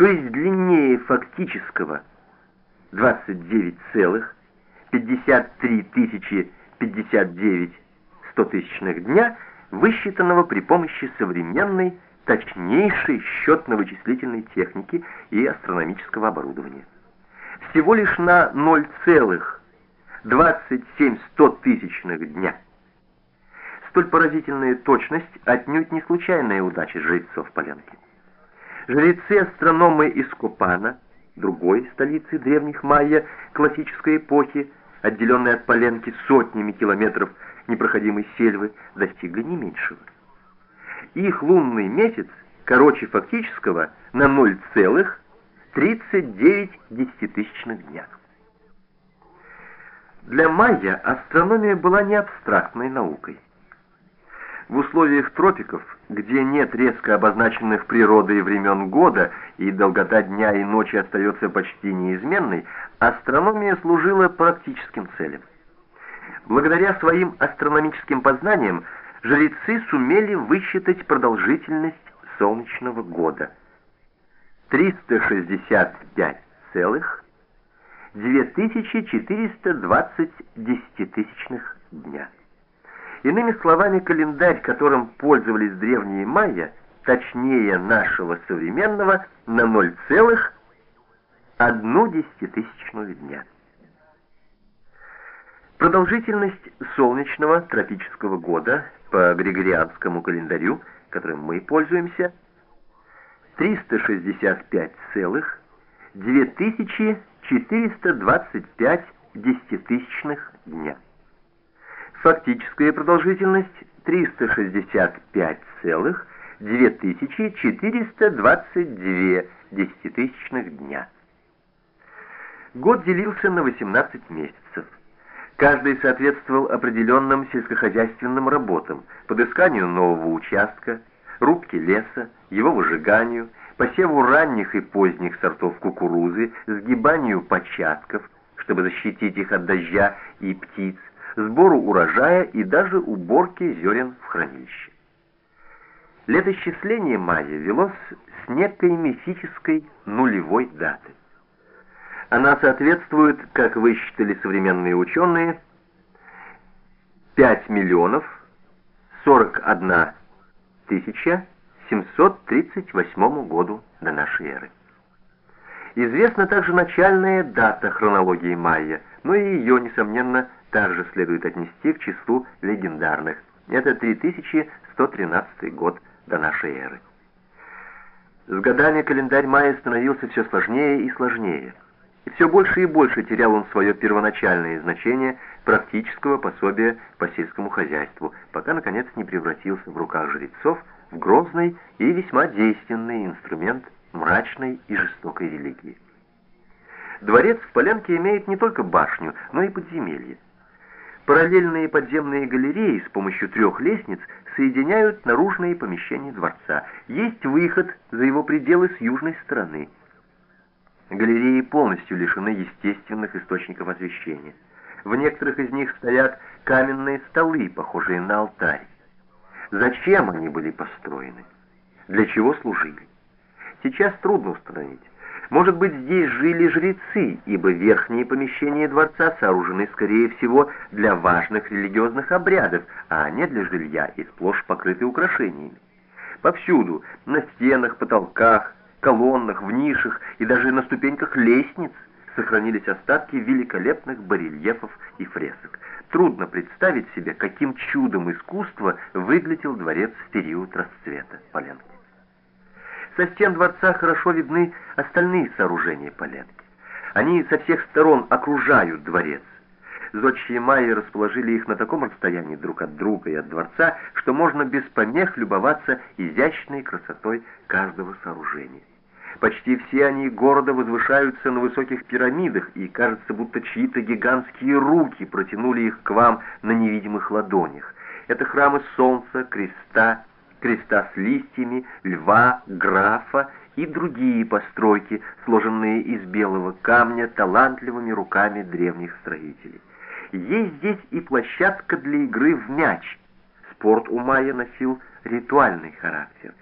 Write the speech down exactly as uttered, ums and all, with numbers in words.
то есть длиннее фактического двадцать девять целых пятьдесят три тысячи пятьдесят девять стотысячных дня, высчитанного при помощи современной, точнейшей счетно-вычислительной техники и астрономического оборудования. Всего лишь на ноль целых двадцать семь стотысячных дня. Столь поразительная точность отнюдь не случайная удача жрецов Паленки. Жрецы-астрономы из Копана, другой столицы древних майя классической эпохи, отделенной от Паленки сотнями километров непроходимой сельвы, достигли не меньшего. Их лунный месяц короче фактического на ноль целых тридцать девять десятитысячных дня. Для майя астрономия была не абстрактной наукой. В условиях тропиков, где нет резко обозначенных природой времен года и долгота дня и ночи остается почти неизменной, астрономия служила практическим целям. Благодаря своим астрономическим познаниям жрецы сумели высчитать продолжительность солнечного года — триста шестьдесят пять целых две тысячи четыреста двадцать десятитысячных дня. Иными словами, календарь, которым пользовались древние майя, точнее нашего современного на ноль целых одну десятитысячную дня. Продолжительность солнечного тропического года по григорианскому календарю, которым мы пользуемся, триста шестьдесят пять целых две тысячи четыреста двадцать пять десятитысячных дня. Фактическая продолжительность триста шестьдесят пять целых две тысячи четыреста двадцать две десятитысячных дня. Год делился на восемнадцать месяцев. Каждый соответствовал определенным сельскохозяйственным работам: подысканию нового участка, рубке леса, его выжиганию, посеву ранних и поздних сортов кукурузы, сгибанию початков, чтобы защитить их от дождя и птиц, сбору урожая и даже уборке зерен в хранилище. Летосчисление майя велось с некой мифической нулевой даты. Она соответствует, как высчитали современные ученые, пять миллионов сорок одна тысяча семьсот тридцать восьмому году до нашей эры. Известна также начальная дата хронологии майя, но и ее, несомненно, также следует отнести к числу легендарных. Это три тысячи сто тринадцатый год до нашей эры. С годами календарь майя становился все сложнее и сложнее, и все больше и больше терял он свое первоначальное значение практического пособия по сельскому хозяйству, пока, наконец, не превратился в руках жрецов в грозный и весьма действенный инструмент мрачной и жестокой религии. Дворец в Паленке имеет не только башню, но и подземелье. Параллельные подземные галереи с помощью трех лестниц соединяют наружные помещения дворца. Есть выход за его пределы с южной стороны. Галереи полностью лишены естественных источников освещения. В некоторых из них стоят каменные столы, похожие на алтарь. Зачем они были построены? Для чего служили? Сейчас трудно установить. Может быть, здесь жили жрецы, ибо верхние помещения дворца сооружены, скорее всего, для важных религиозных обрядов, а не для жилья и сплошь покрыты украшениями. Повсюду, на стенах, потолках, колоннах, в нишах и даже на ступеньках лестниц сохранились остатки великолепных барельефов и фресок. Трудно представить себе, каким чудом искусства выглядел дворец в период расцвета Паленки. Со стен дворца хорошо видны остальные сооружения Паленки. Они со всех сторон окружают дворец. Зодчие майя расположили их на таком расстоянии друг от друга и от дворца, что можно без помех любоваться изящной красотой каждого сооружения. Почти все они города возвышаются на высоких пирамидах, и кажется, будто чьи-то гигантские руки протянули их к вам на невидимых ладонях. Это храмы Солнца, Креста, Креста с листьями, Льва, Графа и другие постройки, сложенные из белого камня талантливыми руками древних строителей. Есть здесь и площадка для игры в мяч. Спорт у майя носил ритуальный характер.